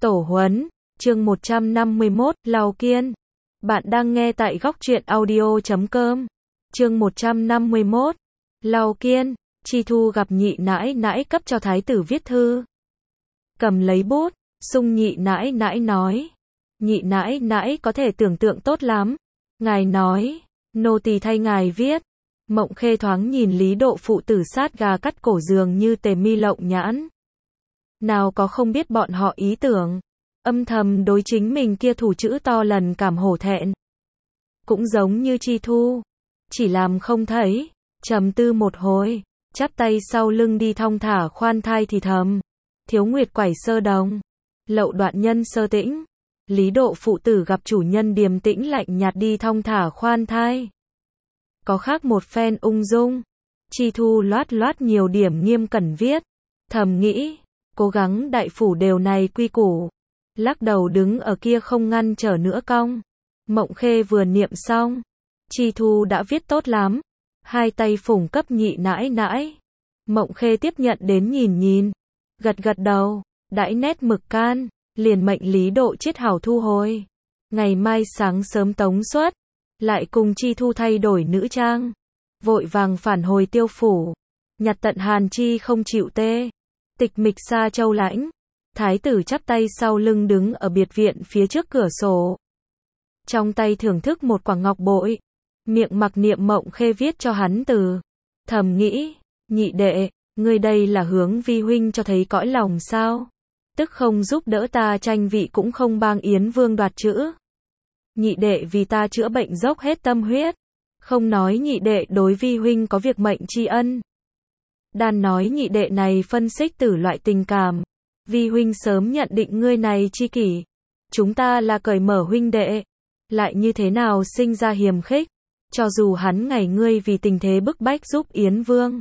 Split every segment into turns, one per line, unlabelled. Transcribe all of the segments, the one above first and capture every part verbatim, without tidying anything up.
Tổ huấn, chương một trăm năm mươi mốt, Lào Kiên. Bạn đang nghe tại góc truyện audio chấm com. Chương một trăm năm mươi mốt, Lào Kiên. Chi Thu gặp nhị nãi nãi cấp cho thái tử viết thư. Cầm lấy bút, sung nhị nãi nãi nói. Nhị nãi nãi có thể tưởng tượng tốt lắm. Ngài nói, nô tỳ thay ngài viết. Mộng Khê thoáng nhìn Lý Độ phụ tử sát gà cắt cổ dường như tề mi lộng nhãn. Nào có không biết bọn họ ý tưởng. Âm thầm đối chính mình kia thủ chữ to lần cảm hổ thẹn. Cũng giống như Chi Thu. Chỉ làm không thấy. Trầm tư một hồi. Chắp tay sau lưng đi thong thả khoan thai thì thầm. Thiếu nguyệt quải sơ đồng. Lậu đoạn nhân sơ tĩnh. Lý Độ phụ tử gặp chủ nhân điềm tĩnh lạnh nhạt đi thong thả khoan thai. Có khác một phen ung dung. Chi Thu loát loát nhiều điểm nghiêm cẩn viết. Thầm nghĩ. Cố gắng đại phủ đều này quy củ. Lắc đầu đứng ở kia không ngăn trở nữa cong. Mộng Khê vừa niệm xong. Chi Thu đã viết tốt lắm. Hai tay phủng cấp nhị nãi nãi. Mộng Khê tiếp nhận đến nhìn nhìn. Gật gật đầu. Đãi nét mực can. Liền mệnh Lý Độ chiết hảo thu hồi. Ngày mai sáng sớm tống xuất. Lại cùng Chi Thu thay đổi nữ trang. Vội vàng phản hồi Tiêu phủ. Nhặt tận Hàn Chi không chịu tê. Tịch mịch xa châu lãnh. Thái tử chắp tay sau lưng đứng ở biệt viện phía trước cửa sổ. Trong tay thưởng thức một quả ngọc bội. Miệng mặc niệm Mộng Khê viết cho hắn từ. Thầm nghĩ, nhị đệ, ngươi đây là hướng vi huynh cho thấy cõi lòng sao? Tức không giúp đỡ ta tranh vị cũng không bang Yến Vương đoạt chữ. Nhị đệ vì ta chữa bệnh dốc hết tâm huyết. Không nói nhị đệ đối vi huynh có việc mệnh tri ân. Đàn nói nhị đệ này phân xích tử loại tình cảm. Vi huynh sớm nhận định ngươi này chi kỷ. Chúng ta là cởi mở huynh đệ. Lại như thế nào sinh ra hiềm khích. Cho dù hắn ngày ngươi vì tình thế bức bách giúp Yến Vương.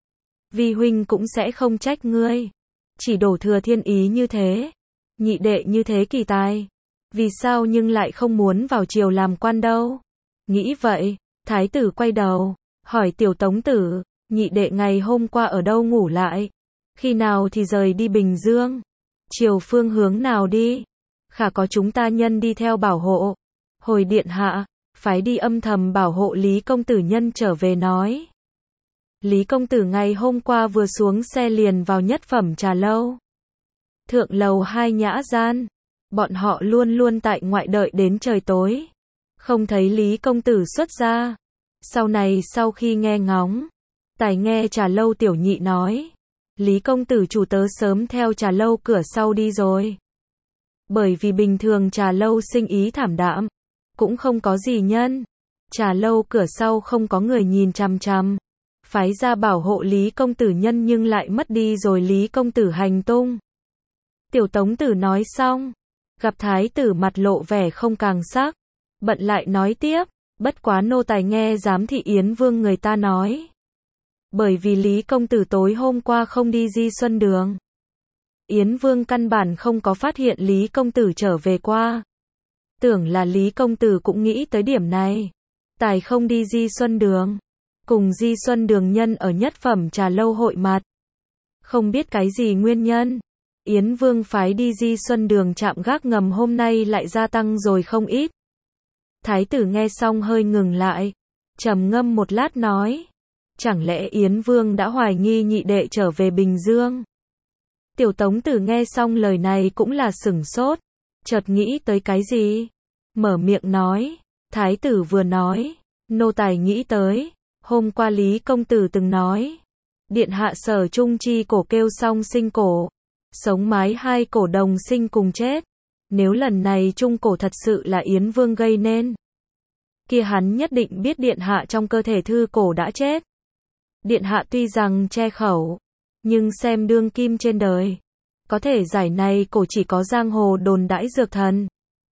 Vi huynh cũng sẽ không trách ngươi. Chỉ đổ thừa thiên ý như thế. Nhị đệ như thế kỳ tài. Vì sao nhưng lại không muốn vào triều làm quan đâu. Nghĩ vậy, thái tử quay đầu. Hỏi tiểu tống tử. Nhị đệ ngày hôm qua ở đâu ngủ lại? Khi nào thì rời đi Bình Dương? Chiều phương hướng nào đi? Khả có chúng ta nhân đi theo bảo hộ. Hồi điện hạ, phái đi âm thầm bảo hộ Lý công tử nhân trở về nói. Lý công tử ngày hôm qua vừa xuống xe liền vào nhất phẩm trà lâu. Thượng lầu hai nhã gian. Bọn họ luôn luôn tại ngoại đợi đến trời tối. Không thấy Lý công tử xuất ra. Sau này sau khi nghe ngóng. Tài nghe trà lâu tiểu nhị nói. Lý công tử chủ tớ sớm theo trà lâu cửa sau đi rồi. Bởi vì bình thường trà lâu sinh ý thảm đạm. Cũng không có gì nhân. Trà lâu cửa sau không có người nhìn chằm chằm. Phái ra bảo hộ Lý công tử nhân nhưng lại mất đi rồi Lý công tử hành tung. Tiểu tống tử nói xong. Gặp thái tử mặt lộ vẻ không càng sắc. Bận lại nói tiếp. Bất quá nô tài nghe giám thị Yến Vương người ta nói. Bởi vì Lý công tử tối hôm qua không đi Di Xuân Đường. Yến Vương căn bản không có phát hiện Lý công tử trở về qua. Tưởng là Lý công tử cũng nghĩ tới điểm này. Tài không đi Di Xuân Đường. Cùng Di Xuân Đường nhân ở nhất phẩm trà lâu hội mặt. Không biết cái gì nguyên nhân. Yến Vương phái đi Di Xuân Đường chạm gác ngầm hôm nay lại gia tăng rồi không ít. Thái tử nghe xong hơi ngừng lại. Trầm ngâm một lát nói. Chẳng lẽ Yến Vương đã hoài nghi nhị đệ trở về Bình Dương? Tiểu tống tử nghe xong lời này cũng là sửng sốt. Chợt nghĩ tới cái gì? Mở miệng nói. Thái tử vừa nói. Nô tài nghĩ tới. Hôm qua Lý công tử từng nói. Điện hạ sở trung chi cổ kêu song sinh cổ. Sống mái hai cổ đồng sinh cùng chết. Nếu lần này trung cổ thật sự là Yến Vương gây nên. Kia hắn nhất định biết điện hạ trong cơ thể thư cổ đã chết. Điện hạ tuy rằng che khẩu. Nhưng xem đương kim trên đời. Có thể giải này cổ chỉ có giang hồ đồn đãi dược thần.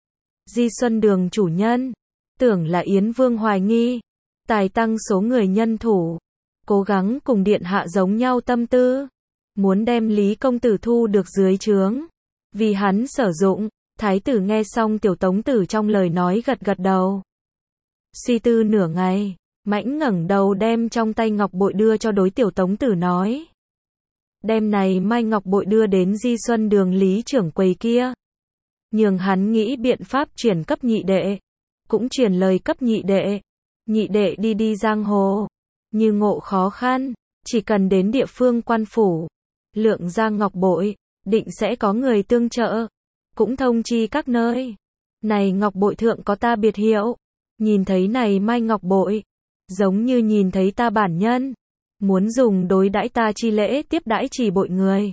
Di Xuân Đường chủ nhân. Tưởng là Yến Vương hoài nghi. Tài tăng số người nhân thủ. Cố gắng cùng điện hạ giống nhau tâm tư. Muốn đem Lý công tử thu được dưới trướng. Vì hắn sử dụng. Thái tử nghe xong tiểu tống tử trong lời nói gật gật đầu. Suy tư nửa ngày. Mãnh ngẩng đầu đem trong tay ngọc bội đưa cho đối tiểu tống tử nói. Đem này mai ngọc bội đưa đến Di Xuân Đường Lý trưởng quầy kia. nhường hắn nghĩ biện pháp chuyển cấp nhị đệ, cũng chuyển lời cấp nhị đệ. Nhị đệ đi đi giang hồ, như ngộ khó khăn, chỉ cần đến địa phương quan phủ, lượng ra ngọc bội, định sẽ có người tương trợ, cũng thông chi các nơi. Này ngọc bội thượng có ta biệt hiệu, nhìn thấy này mai ngọc bội, giống như nhìn thấy ta bản nhân, muốn dùng đối đãi ta chi lễ tiếp đãi chỉ bội người.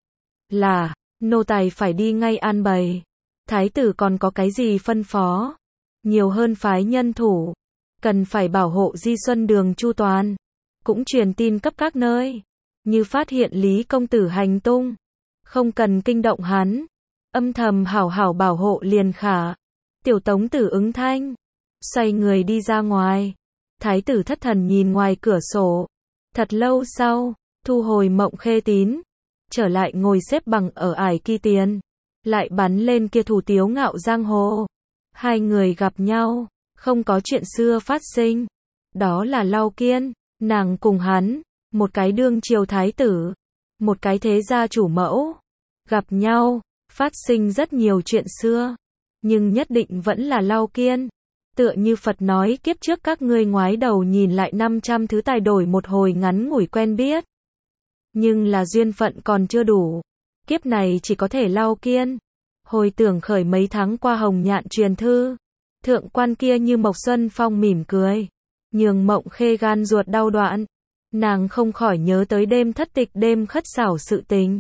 Là, nô tài phải đi ngay an bày. Thái tử còn có cái gì phân phó? Nhiều hơn phái nhân thủ, cần phải bảo hộ Di Xuân Đường chu toàn, cũng truyền tin cấp các nơi, như phát hiện Lý công tử hành tung, không cần kinh động hắn, âm thầm hảo hảo bảo hộ liền khả. Tiểu Tống tử ứng thanh, xoay người đi ra ngoài. Thái tử thất thần nhìn ngoài cửa sổ, thật lâu sau, thu hồi Mộng Khê tín, trở lại ngồi xếp bằng ở ải kỳ tiền, lại bắn lên kia thủ tiếu ngạo giang hồ. Hai người gặp nhau, không có chuyện xưa phát sinh. Đó là Lau Kiên, nàng cùng hắn, một cái đương triều thái tử, một cái thế gia chủ mẫu. Gặp nhau, phát sinh rất nhiều chuyện xưa, nhưng nhất định vẫn là Lau Kiên. Tựa như Phật nói kiếp trước các ngươi ngoái đầu nhìn lại năm trăm thứ tài đổi một hồi ngắn ngủi quen biết. Nhưng là duyên phận còn chưa đủ. Kiếp này chỉ có thể Lau Kiên. Hồi tưởng khởi mấy tháng qua Hồng Nhạn truyền thư, thượng quan kia như Mộc Xuân Phong mỉm cười, nhường Mộng Khê gan ruột đau đoạn. Nàng không khỏi nhớ tới đêm thất tịch đêm khất xảo sự tình.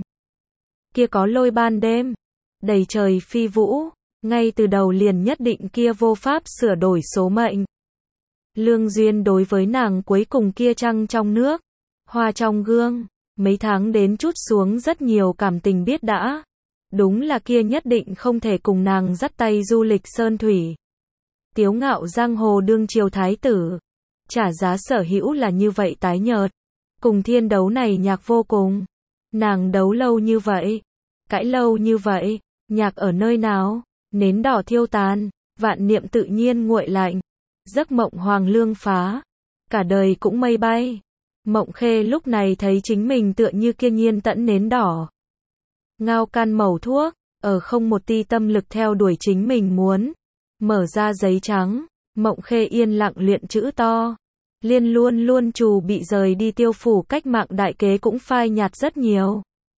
Kia có lôi ban đêm, đầy trời phi vũ, ngay từ đầu liền nhất định kia vô pháp sửa đổi số mệnh. Lương duyên đối với nàng cuối cùng kia trăng trong nước, hoa trong gương, mấy tháng đến chút xuống rất nhiều cảm tình biết đã. Đúng là kia nhất định không thể cùng nàng dắt tay du lịch sơn thủy. Tiếu ngạo giang hồ đương triều thái tử, trả giá sở hữu là như vậy tái nhợt. Cùng thiên đấu này nhạc vô cùng. Nàng đấu lâu như vậy, cãi lâu như vậy, nhạc ở nơi nào? Nến đỏ thiêu tàn, vạn niệm tự nhiên nguội lạnh. Giấc mộng hoàng lương phá, cả đời cũng mây bay. Mộng Khê lúc này thấy chính mình tựa như kia nhiên tẫn nến đỏ. Ngao can mẩu thuốc, ở không một ti tâm lực theo đuổi chính mình muốn. Mở ra giấy trắng, Mộng Khê yên lặng luyện chữ to. Liên luôn luôn trù bị rời đi tiêu phủ cách mạng đại kế cũng phai nhạt rất nhiều.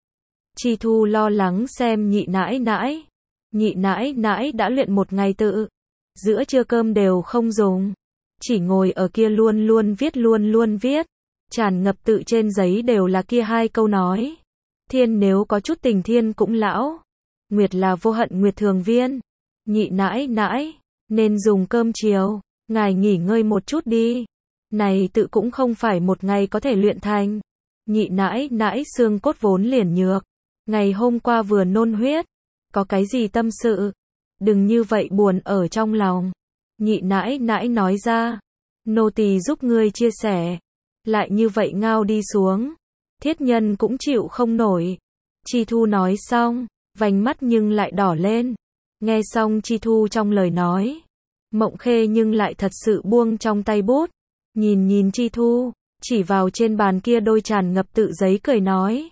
Chi Thu lo lắng xem nhị nãi nãi. Nhị nãi nãi đã luyện một ngày tự. Giữa trưa cơm đều không dùng. Chỉ ngồi ở kia luôn luôn viết luôn luôn viết. Tràn ngập tự trên giấy đều là kia hai câu nói. Thiên nếu có chút tình thiên cũng lão. Nguyệt là vô hận nguyệt thường viên. Nhị nãi nãi, nên dùng cơm chiều. Ngài nghỉ ngơi một chút đi. Này tự cũng không phải một ngày có thể luyện thành. Nhị nãi nãi xương cốt vốn liền nhược. Ngày hôm qua vừa nôn huyết. Có cái gì tâm sự? Đừng như vậy buồn ở trong lòng. Nhị nãi nãi nói ra. Nô tỳ giúp ngươi chia sẻ. Lại như vậy ngao đi xuống. Thiết nhân cũng chịu không nổi. Chi Thu nói xong, vành mắt nhưng lại đỏ lên. Nghe xong Chi Thu trong lời nói. Mộng Khê nhưng lại thật sự buông trong tay bút. Nhìn nhìn Chi Thu, chỉ vào trên bàn kia đôi tràn ngập tự giấy cười nói.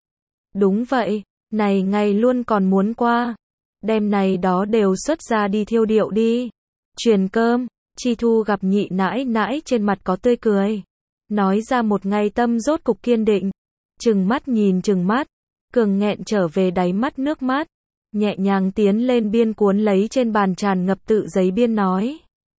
Đúng vậy, này ngày luôn còn muốn qua. Đêm này đó đều xuất ra đi thiêu điệu đi. Truyền cơm, Chi Thu gặp nhị nãi nãi trên mặt có tươi cười. Nói ra một ngày tâm rốt cục kiên định. Trừng mắt nhìn trừng mắt, cường nghẹn trở về đáy mắt nước mắt. Nhẹ nhàng tiến lên biên cuốn lấy trên bàn tràn ngập tự giấy biên nói.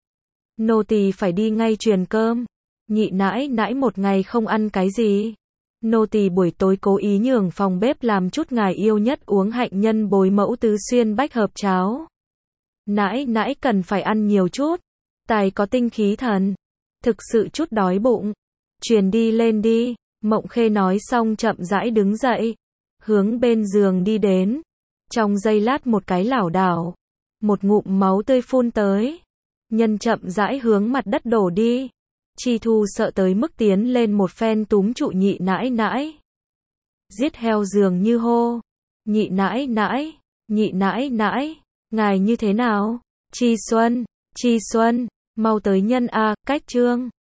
Nô tỳ phải đi ngay truyền cơm. Nhị nãi nãi một ngày không ăn cái gì. Nô tỳ buổi tối cố ý nhường phòng bếp làm chút ngài yêu nhất uống hạnh nhân bồi mẫu tứ xuyên bách hợp cháo. Nãi nãi cần phải ăn nhiều chút. Tài có tinh khí thần. Thực sự chút đói bụng. Truyền đi lên đi. Mộng Khê nói xong chậm rãi đứng dậy. Hướng bên giường đi đến. Trong giây lát một cái lảo đảo. Một ngụm máu tươi phun tới. Nhân chậm rãi hướng mặt đất đổ đi. Chi Thu sợ tới mức tiến lên một phen túm trụ nhị nãi nãi. Giết heo dường như hô. Nhị nãi nãi, nhị nãi nãi, ngài như thế nào? Chi Xuân, Chi Xuân, mau tới nhân a, cách chương.